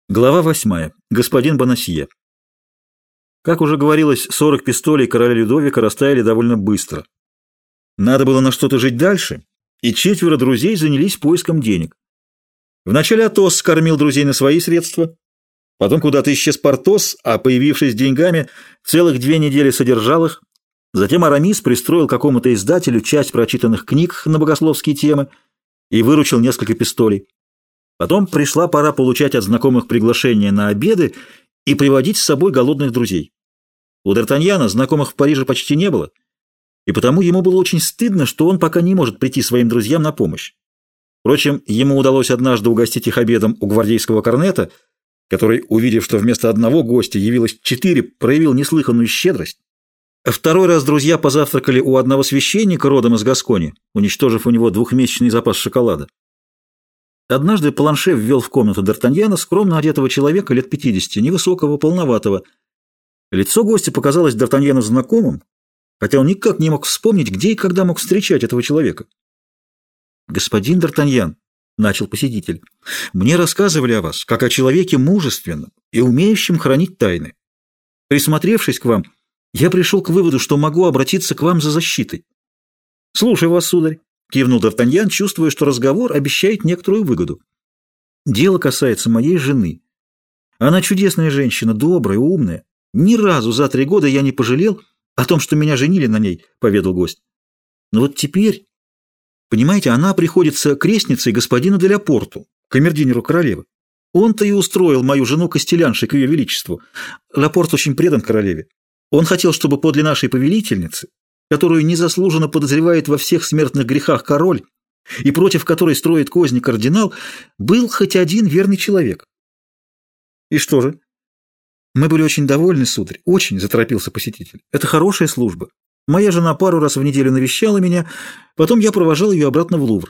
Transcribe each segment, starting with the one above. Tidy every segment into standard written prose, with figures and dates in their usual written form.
Глава 8. Господин Бонасье. Как уже говорилось, 40 пистолей короля Людовика растаяли довольно быстро. Надо было на что-то жить дальше, и 4 друзей занялись поиском денег. Вначале Атос скормил друзей на свои средства, потом куда-то исчез Портос, а появившись с деньгами, целых 2 недели содержал их. Затем Арамис пристроил какому-то издателю часть прочитанных книг на богословские темы и выручил несколько пистолей. Потом пришла пора получать от знакомых приглашения на обеды и приводить с собой голодных друзей. У Д'Артаньяна знакомых в Париже почти не было, и потому ему было очень стыдно, что он пока не может прийти своим друзьям на помощь. Впрочем, ему удалось однажды угостить их обедом у гвардейского корнета, который, увидев, что вместо одного гостя явилось 4, проявил неслыханную щедрость. Второй раз друзья позавтракали у одного священника родом из Гаскони, уничтожив у него 2-месячный запас шоколада. Однажды Планше ввел в комнату Д'Артаньяна скромно одетого человека лет 50, невысокого, полноватого. Лицо гостя показалось Д'Артаньяну знакомым, хотя он никак не мог вспомнить, где и когда мог встречать этого человека. «Господин Д'Артаньян», — начал посетитель, — «мне рассказывали о вас, как о человеке мужественном и умеющем хранить тайны. Присмотревшись к вам, я пришел к выводу, что могу обратиться к вам за защитой». «Слушаю вас, сударь», — кивнул Д'Артаньян, чувствуя, что разговор обещает некоторую выгоду. «Дело касается моей жены. Она чудесная женщина, добрая, умная. Ни разу за 3 года я не пожалел о том, что меня женили на ней», — поведал гость. «Но вот теперь, понимаете, она приходится крестницей господину де ля Порту, камердинеру королевы. Он-то и устроил мою жену костеляншей к ее величеству. Лапорт очень предан королеве. Он хотел, чтобы подле нашей повелительницы, которую незаслуженно подозревает во всех смертных грехах король и против которой строит козни кардинал, был хоть один верный человек». «И что же?» «Мы были очень довольны, сударь, очень», — заторопился посетитель. «Это хорошая служба. Моя жена пару раз в неделю навещала меня, потом я провожал ее обратно в Лувр.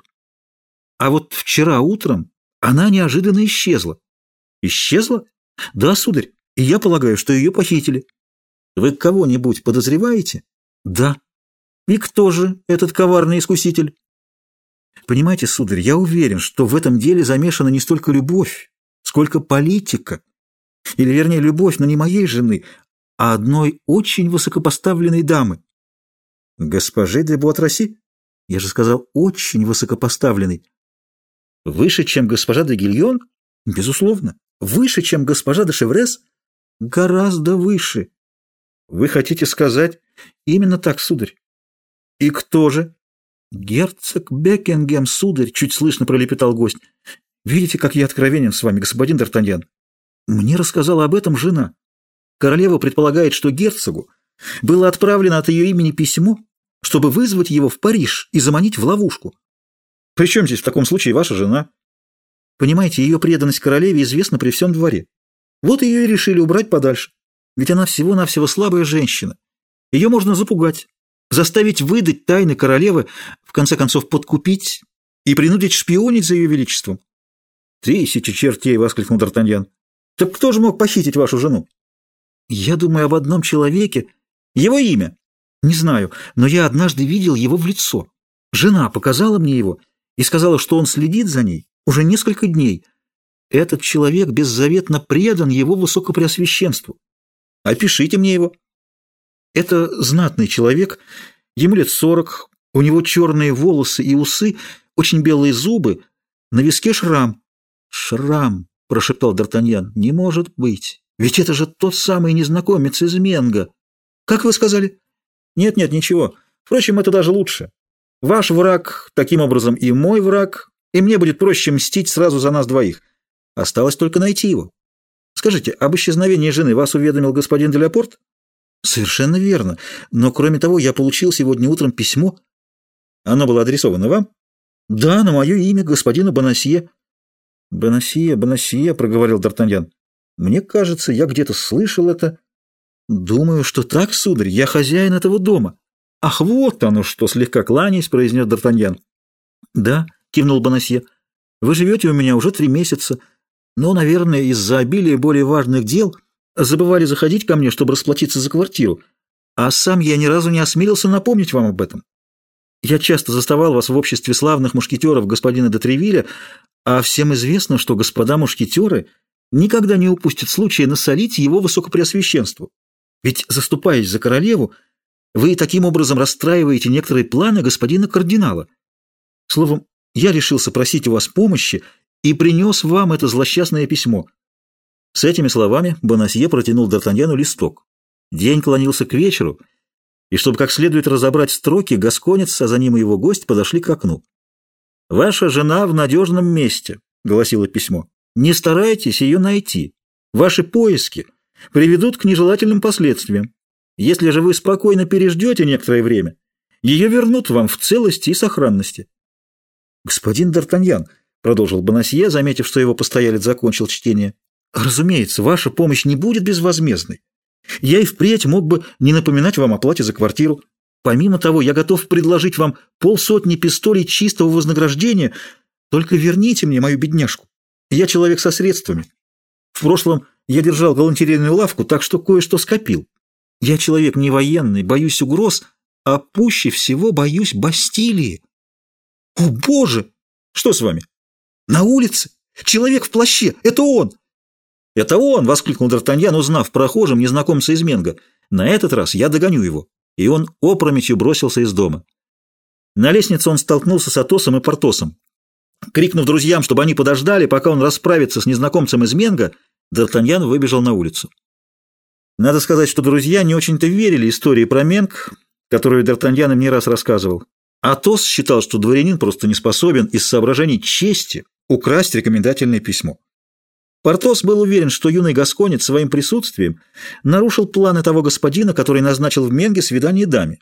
А вот вчера утром она неожиданно исчезла». «Исчезла?» «Да, сударь, и я полагаю, что ее похитили». «Вы кого-нибудь подозреваете?» «Да». «И кто же этот коварный искуситель?» «Понимаете, сударь, я уверен, что в этом деле замешана не столько любовь, сколько политика. Или, вернее, любовь, но не моей жены, а одной очень высокопоставленной дамы». «Госпожи де Буатраси?» «Я же сказал, очень высокопоставленной». «Выше, чем госпожа де Гильон?» «Безусловно». «Выше, чем госпожа де Шеврес?» «Гораздо выше». «Вы хотите сказать...» «Именно так, сударь». «И кто же?» «Герцог Бекингем, сударь», — чуть слышно пролепетал гость. «Видите, как я откровенен с вами, господин Д'Артаньян? Мне рассказала об этом жена. Королева предполагает, что герцогу было отправлено от ее имени письмо, чтобы вызвать его в Париж и заманить в ловушку». «При чем здесь в таком случае ваша жена?» «Понимаете, ее преданность королеве известна при всем дворе. Вот ее и решили убрать подальше. Ведь она всего-навсего слабая женщина. Ее можно запугать, заставить выдать тайны королевы, в конце концов подкупить и принудить шпионить за ее величеством». «Тысячи чертей!» — воскликнул Д'Артаньян. «Так кто же мог похитить вашу жену?» «Я думаю об одном человеке. Его имя?» «Не знаю, но я однажды видел его в лицо. Жена показала мне его и сказала, что он следит за ней уже несколько дней. Этот человек беззаветно предан его высокопреосвященству. Опишите мне его». «Это знатный человек, ему лет 40, у него черные волосы и усы, очень белые зубы, на виске шрам». «Шрам», — прошептал Д'Артаньян, — «не может быть, ведь это же тот самый незнакомец из Менго. Как вы сказали?» «Нет-нет, ничего. Впрочем, это даже лучше. Ваш враг, таким образом и мой враг, и мне будет проще мстить сразу за нас двоих. Осталось только найти его. Скажите, об исчезновении жены вас уведомил господин де ля Порт?» «Совершенно верно. Но, кроме того, я получил сегодня утром письмо». «Оно было адресовано вам?» «Да, на мое имя, господину Бонасье». «Бонасье», — проговорил Д'Артаньян. «Мне кажется, я где-то слышал это». «Думаю, что так, сударь, я хозяин этого дома». «Ах, вот оно что!» — слегка кланяясь, произнес Д'Артаньян. «Да», — кивнул Бонасье, — «вы живете у меня уже 3 месяца, но, наверное, из-за обилия более важных дел забывали заходить ко мне, чтобы расплатиться за квартиру, а сам я ни разу не осмелился напомнить вам об этом. Я часто заставал вас в обществе славных мушкетеров господина де Тревиля, а всем известно, что господа мушкетеры никогда не упустит случая насолить его высокопреосвященству. Ведь, заступаясь за королеву, вы таким образом расстраиваете некоторые планы господина кардинала. Словом, я решился просить у вас помощи и принес вам это злосчастное письмо». С этими словами Бонасье протянул Д'Артаньяну листок. День клонился к вечеру, и чтобы как следует разобрать строки, гасконец, а за ним и его гость подошли к окну. «Ваша жена в надежном месте», — гласило письмо. «Не старайтесь ее найти. Ваши поиски приведут к нежелательным последствиям. Если же вы спокойно переждете некоторое время, ее вернут вам в целости и сохранности». «Господин Д'Артаньян», — продолжил Бонасье, заметив, что его постоялец закончил чтение, — «разумеется, ваша помощь не будет безвозмездной. Я и впредь мог бы не напоминать вам о плате за квартиру. Помимо того, я готов предложить вам 50 пистолей чистого вознаграждения, только верните мне мою бедняжку. Я человек со средствами. В прошлом я держал галантерейную лавку, так что кое-что скопил. Я человек не военный, боюсь угроз, а пуще всего боюсь Бастилии». «О, Боже! Что с вами?» «На улице! Человек в плаще! Это он!» «Это он!» — воскликнул Д'Артаньян, узнав в прохожем незнакомца из Менго. «На этот раз я догоню его». И он опрометью бросился из дома. На лестнице он столкнулся с Атосом и Портосом. Крикнув друзьям, чтобы они подождали, пока он расправится с незнакомцем из Менго, Д'Артаньян выбежал на улицу. Надо сказать, что друзья не очень-то верили истории про Менг, которую Д'Артаньян им не раз рассказывал. Атос считал, что дворянин просто не способен из соображений чести украсть рекомендательное письмо. Портос был уверен, что юный гасконец своим присутствием нарушил планы того господина, который назначил в Менге свидание даме.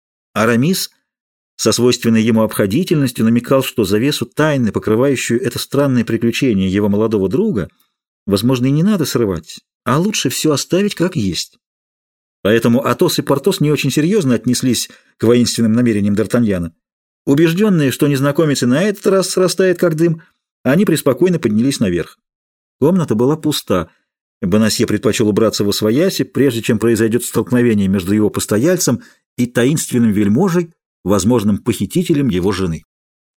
Арамис со свойственной ему обходительностью намекал, что завесу тайны, покрывающую это странное приключение его молодого друга, возможно, и не надо срывать, а лучше все оставить как есть. Поэтому Атос и Портос не очень серьезно отнеслись к воинственным намерениям Д'Артаньяна. Убежденные, что незнакомец и на этот раз срастает как дым, они преспокойно поднялись наверх. Комната была пуста. Бонасье предпочел убраться восвояси, прежде чем произойдет столкновение между его постояльцем и таинственным вельможей, возможным похитителем его жены.